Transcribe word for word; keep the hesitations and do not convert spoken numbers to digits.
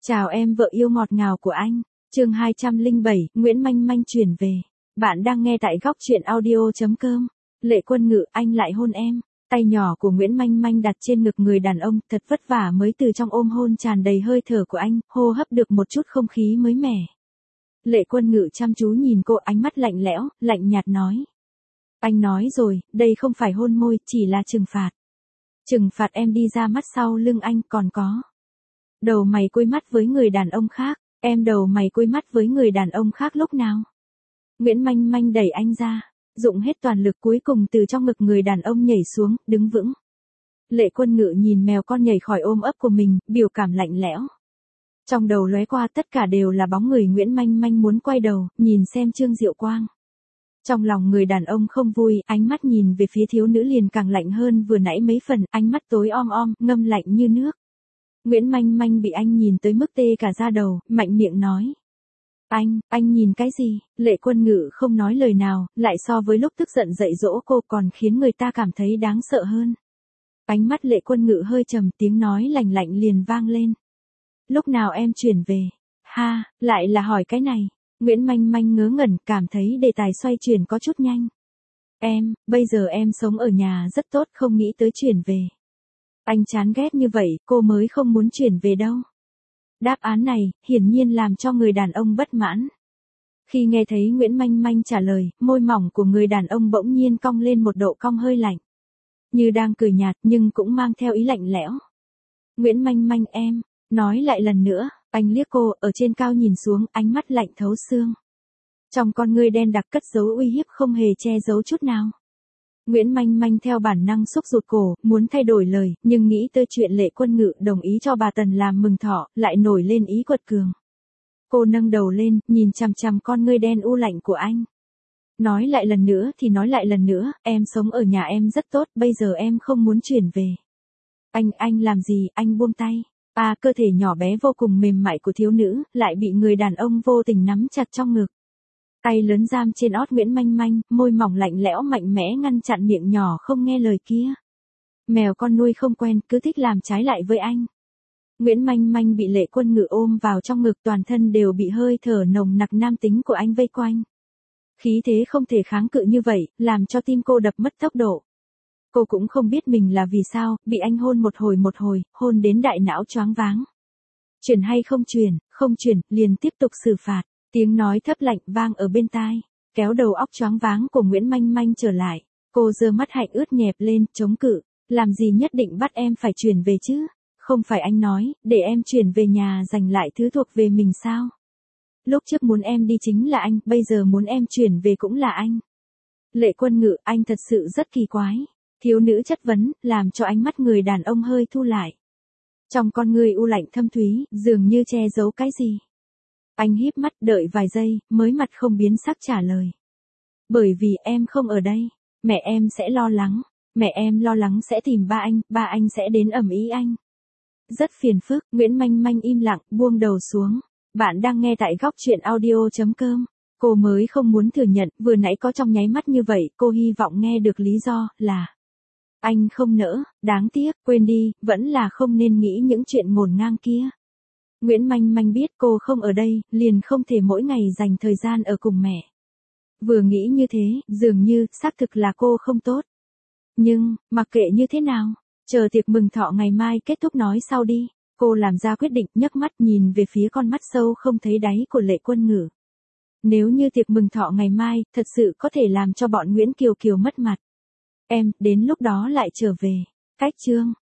Chào em vợ yêu ngọt ngào của anh. Chương hai trăm lẻ bảy, Nguyễn Manh Manh chuyển về. Bạn đang nghe tại góc truyện audio chấm com. Lệ Quân Ngự, anh lại hôn em. Tay nhỏ của Nguyễn Manh Manh đặt trên ngực người đàn ông, thật vất vả mới từ trong ôm hôn tràn đầy hơi thở của anh, hô hấp được một chút không khí mới mẻ. Lệ Quân Ngự chăm chú nhìn cô, ánh mắt lạnh lẽo, lạnh nhạt nói. Anh nói rồi, đây không phải hôn môi, chỉ là trừng phạt. Trừng phạt em đi ra mắt sau lưng anh, còn có. Đầu mày cúi mắt với người đàn ông khác, em đầu mày cúi mắt với người đàn ông khác lúc nào? Nguyễn Manh Manh đẩy anh ra, dụng hết toàn lực cuối cùng từ trong ngực người đàn ông nhảy xuống, đứng vững. Lệ Quân Ngự nhìn mèo con nhảy khỏi ôm ấp của mình, biểu cảm lạnh lẽo. Trong đầu lóe qua tất cả đều là bóng người Nguyễn Manh Manh muốn quay đầu, nhìn xem Trương Diệu Quang. Trong lòng người đàn ông không vui, ánh mắt nhìn về phía thiếu nữ liền càng lạnh hơn vừa nãy mấy phần, ánh mắt tối om om, ngâm lạnh như nước. Nguyễn Manh Manh bị anh nhìn tới mức tê cả da đầu, mạnh miệng nói. Anh, anh nhìn cái gì? Lệ Quân Ngự không nói lời nào, lại so với lúc tức giận dạy dỗ cô còn khiến người ta cảm thấy đáng sợ hơn. Ánh mắt Lệ Quân Ngự hơi trầm, tiếng nói lạnh lạnh liền vang lên. Lúc nào em chuyển về? Ha, lại là hỏi cái này. Nguyễn Manh Manh ngớ ngẩn, cảm thấy đề tài xoay chuyển có chút nhanh. Em, bây giờ em sống ở nhà rất tốt, không nghĩ tới chuyển về. Anh chán ghét như vậy, cô mới không muốn chuyển về đâu. Đáp án này, hiển nhiên làm cho người đàn ông bất mãn. Khi nghe thấy Nguyễn Manh Manh trả lời, môi mỏng của người đàn ông bỗng nhiên cong lên một độ cong hơi lạnh. Như đang cười nhạt nhưng cũng mang theo ý lạnh lẽo. Nguyễn Manh Manh em, nói lại lần nữa, anh liếc cô, ở trên cao nhìn xuống, ánh mắt lạnh thấu xương. Trong con ngươi đen đặc cất giấu uy hiếp không hề che giấu chút nào. Nguyễn Manh Manh theo bản năng xúc rụt cổ, muốn thay đổi lời, nhưng nghĩ tới chuyện Lệ Quân Ngự đồng ý cho bà Tần làm mừng thọ, lại nổi lên ý quật cường. Cô nâng đầu lên, nhìn chằm chằm con ngươi đen u lạnh của anh. Nói lại lần nữa thì nói lại lần nữa, em sống ở nhà em rất tốt, bây giờ em không muốn chuyển về. Anh, anh làm gì, anh buông tay. À, cơ thể nhỏ bé vô cùng mềm mại của thiếu nữ, lại bị người đàn ông vô tình nắm chặt trong ngực. Tay lớn giam trên ót Nguyễn Manh Manh, môi mỏng lạnh lẽo mạnh mẽ ngăn chặn miệng nhỏ không nghe lời kia. Mèo con nuôi không quen, cứ thích làm trái lại với anh. Nguyễn Manh Manh bị Lệ Quân Ngự ôm vào trong ngực, toàn thân đều bị hơi thở nồng nặc nam tính của anh vây quanh. Khí thế không thể kháng cự như vậy, làm cho tim cô đập mất tốc độ. Cô cũng không biết mình là vì sao, bị anh hôn một hồi một hồi, hôn đến đại não choáng váng. Chuyển hay không chuyển, không chuyển, liền tiếp tục xử phạt. Tiếng nói thấp lạnh vang ở bên tai, kéo đầu óc choáng váng của Nguyễn Manh Manh trở lại. Cô giơ mắt hạnh ướt nhẹp lên, chống cự. Làm gì nhất định bắt em phải chuyển về chứ? Không phải anh nói, để em chuyển về nhà giành lại thứ thuộc về mình sao? Lúc trước muốn em đi chính là anh, bây giờ muốn em chuyển về cũng là anh. Lệ Quân Ngự, anh thật sự rất kỳ quái. Thiếu nữ chất vấn, làm cho ánh mắt người đàn ông hơi thu lại. Trong con người u lạnh thâm thúy, dường như che giấu cái gì. Anh híp mắt đợi vài giây, mới mặt không biến sắc trả lời. Bởi vì em không ở đây, mẹ em sẽ lo lắng, mẹ em lo lắng sẽ tìm ba anh, ba anh sẽ đến ầm ĩ anh. Rất phiền phức, Nguyễn Manh Manh im lặng, buông đầu xuống. Bạn đang nghe tại góc truyện audio chấm com. Cô mới không muốn thừa nhận, vừa nãy có trong nháy mắt như vậy, cô hy vọng nghe được lý do, là anh không nỡ, đáng tiếc, quên đi, vẫn là không nên nghĩ những chuyện ngổn ngang kia. Nguyễn Manh Manh biết cô không ở đây, liền không thể mỗi ngày dành thời gian ở cùng mẹ. Vừa nghĩ như thế, dường như, xác thực là cô không tốt. Nhưng, mặc kệ như thế nào, chờ tiệc mừng thọ ngày mai kết thúc nói sau đi. Cô làm ra quyết định, nhấc mắt nhìn về phía con mắt sâu không thấy đáy của Lệ Quân Ngự. Nếu như tiệc mừng thọ ngày mai, thật sự có thể làm cho bọn Nguyễn Kiều Kiều mất mặt. Em, đến lúc đó lại trở về. Cách chương.